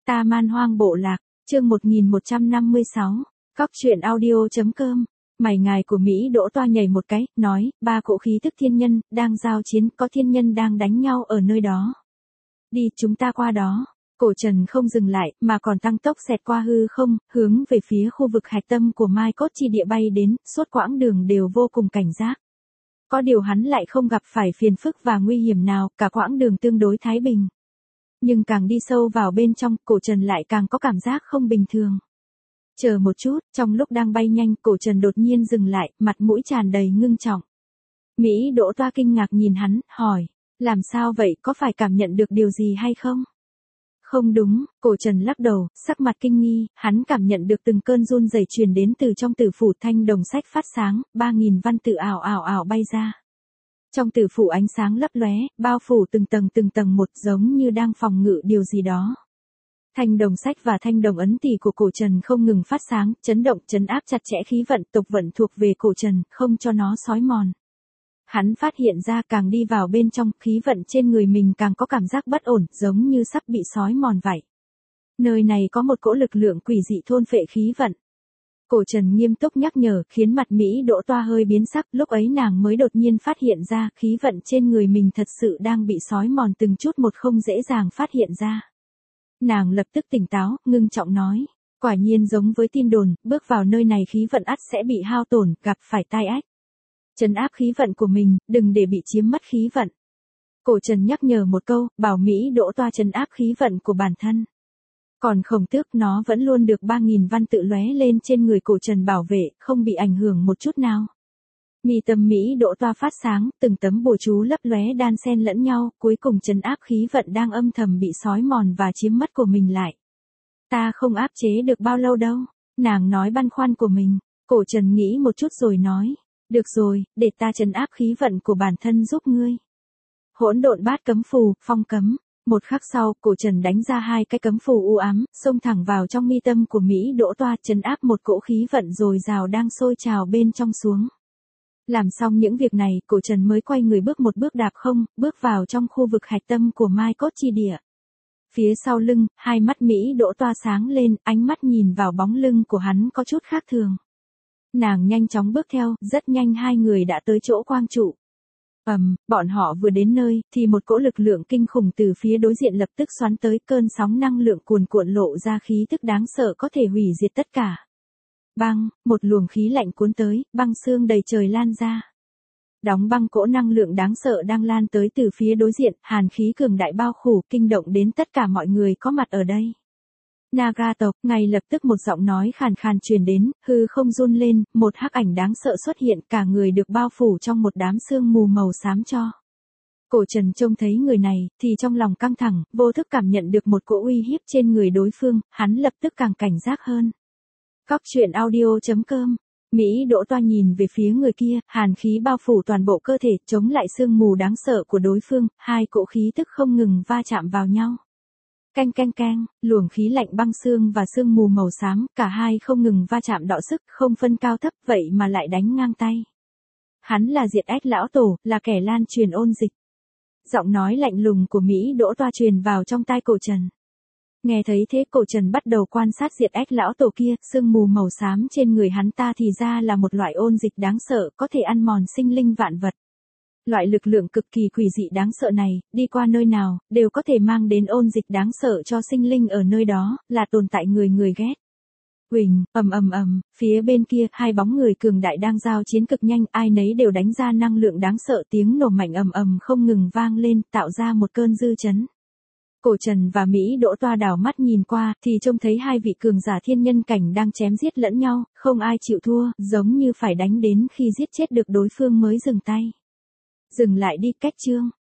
Ta Man Hoang Bộ Lạc, chương 1156, Cóc truyện audio.com. Mày ngài của Mỹ Đỗ toa nhảy một cái, nói, 3 cỗ khí tức thiên nhân, đang giao chiến, có thiên nhân đang đánh nhau ở nơi đó. Đi, chúng ta qua đó. Cổ Trần không dừng lại, mà còn tăng tốc xẹt qua hư không, hướng về phía khu vực hạch tâm của Mai Cốt chi địa bay đến, suốt quãng đường đều vô cùng cảnh giác. Có điều hắn lại không gặp phải phiền phức và nguy hiểm nào, cả quãng đường tương đối thái bình. Nhưng càng đi sâu vào bên trong, Cổ Trần lại càng có cảm giác không bình thường. Chờ một chút, trong lúc đang bay nhanh, Cổ Trần đột nhiên dừng lại, mặt mũi tràn đầy ngưng trọng. Mỹ Đỗ toa kinh ngạc nhìn hắn, hỏi, làm sao vậy, có phải cảm nhận được điều gì hay không? Không đúng, Cổ Trần lắc đầu, sắc mặt kinh nghi, hắn cảm nhận được từng cơn run rẩy truyền đến từ trong tử phủ. Thanh đồng sách phát sáng, 3000 văn tự ảo ảo ảo bay ra. Trong tử phủ ánh sáng lấp lóe, bao phủ từng tầng một, giống như đang phòng ngự điều gì đó. Thanh đồng sách và thanh đồng ấn tỷ của Cổ Trần không ngừng phát sáng, chấn động, trấn áp chặt chẽ khí vận, tục vận thuộc về Cổ Trần, không cho nó xói mòn. Hắn phát hiện ra càng đi vào bên trong, khí vận trên người mình càng có cảm giác bất ổn, giống như sắp bị xói mòn vậy. Nơi này có một cỗ lực lượng quỷ dị thôn phệ khí vận. Cổ Trần nghiêm túc nhắc nhở, khiến mặt Mỹ Đỗ toa hơi biến sắc, lúc ấy nàng mới đột nhiên phát hiện ra, khí vận trên người mình thật sự đang bị xói mòn từng chút một, không dễ dàng phát hiện ra. Nàng lập tức tỉnh táo, ngưng trọng nói, quả nhiên giống với tin đồn, bước vào nơi này khí vận ắt sẽ bị hao tổn, gặp phải tai ách. Trấn áp khí vận của mình, đừng để bị chiếm mất khí vận. Cổ Trần nhắc nhở một câu, bảo Mỹ Đỗ toa trấn áp khí vận của bản thân. Còn Khổng Tước, nó vẫn luôn được 3000 văn tự lóe lên trên người Cổ Trần bảo vệ, không bị ảnh hưởng một chút nào. Mi tâm Mỹ Đỗ toa phát sáng, từng tấm bùa chú lấp lóe đan xen lẫn nhau, cuối cùng trấn áp khí vận đang âm thầm bị xói mòn và chiếm mất của mình lại. Ta không áp chế được bao lâu đâu, nàng nói băn khoăn của mình. Cổ Trần nghĩ một chút rồi nói, được rồi, để ta trấn áp khí vận của bản thân giúp ngươi. Hỗn độn bát cấm phù, phong cấm. Một khắc sau, Cổ Trần đánh ra 2 cái cấm phù u ám, xông thẳng vào trong mi tâm của Mỹ Đỗ toa, trấn áp một cỗ khí vận dồi dào đang sôi trào bên trong xuống. Làm xong những việc này, Cổ Trần mới quay người bước một bước đạp không, bước vào trong khu vực hạch tâm của Mai Cốt chi địa. Phía sau lưng, hai mắt Mỹ Đỗ toa sáng lên, ánh mắt nhìn vào bóng lưng của hắn có chút khác thường. Nàng nhanh chóng bước theo, rất nhanh hai người đã tới chỗ quang trụ. Bọn họ vừa đến nơi, thì một cỗ lực lượng kinh khủng từ phía đối diện lập tức xoắn tới, cơn sóng năng lượng cuồn cuộn lộ ra khí tức đáng sợ có thể hủy diệt tất cả. Băng, một luồng khí lạnh cuốn tới, băng xương đầy trời lan ra. Đóng băng cỗ năng lượng đáng sợ đang lan tới từ phía đối diện, hàn khí cường đại bao phủ, kinh động đến tất cả mọi người có mặt ở đây. Naga tộc, ngay lập tức một giọng nói khàn khàn truyền đến, hư không run lên, một hắc ảnh đáng sợ xuất hiện, cả người được bao phủ trong một đám sương mù màu xám cho. Cổ Trần trông thấy người này, thì trong lòng căng thẳng, vô thức cảm nhận được một cỗ uy hiếp trên người đối phương, hắn lập tức càng cảnh giác hơn. Cóc truyện audio.com. Mỹ Đỗ toa nhìn về phía người kia, hàn khí bao phủ toàn bộ cơ thể, chống lại sương mù đáng sợ của đối phương, hai cỗ khí tức không ngừng va chạm vào nhau. Canh canh canh, luồng khí lạnh băng xương và sương mù màu xám, cả hai không ngừng va chạm đọ sức, không phân cao thấp, vậy mà lại đánh ngang tay. Hắn là Diệt Ách lão tổ, là kẻ lan truyền ôn dịch. Giọng nói lạnh lùng của Mỹ Đỗ toa truyền vào trong tai Cổ Trần. Nghe thấy thế, Cổ Trần bắt đầu quan sát Diệt Ách lão tổ kia, sương mù màu xám trên người hắn ta thì ra là một loại ôn dịch đáng sợ, có thể ăn mòn sinh linh vạn vật. Loại lực lượng cực kỳ quỷ dị đáng sợ này, đi qua nơi nào, đều có thể mang đến ôn dịch đáng sợ cho sinh linh ở nơi đó, là tồn tại người ghét. Huỳnh, phía bên kia, hai bóng người cường đại đang giao chiến cực nhanh, ai nấy đều đánh ra năng lượng đáng sợ, tiếng nổ mạnh không ngừng vang lên, tạo ra một cơn dư chấn. Cổ Trần và Mỹ Đỗ toa đảo mắt nhìn qua, thì trông thấy hai vị cường giả thiên nhân cảnh đang chém giết lẫn nhau, không ai chịu thua, giống như phải đánh đến khi giết chết được đối phương mới dừng tay. Dừng lại đi, cách chương.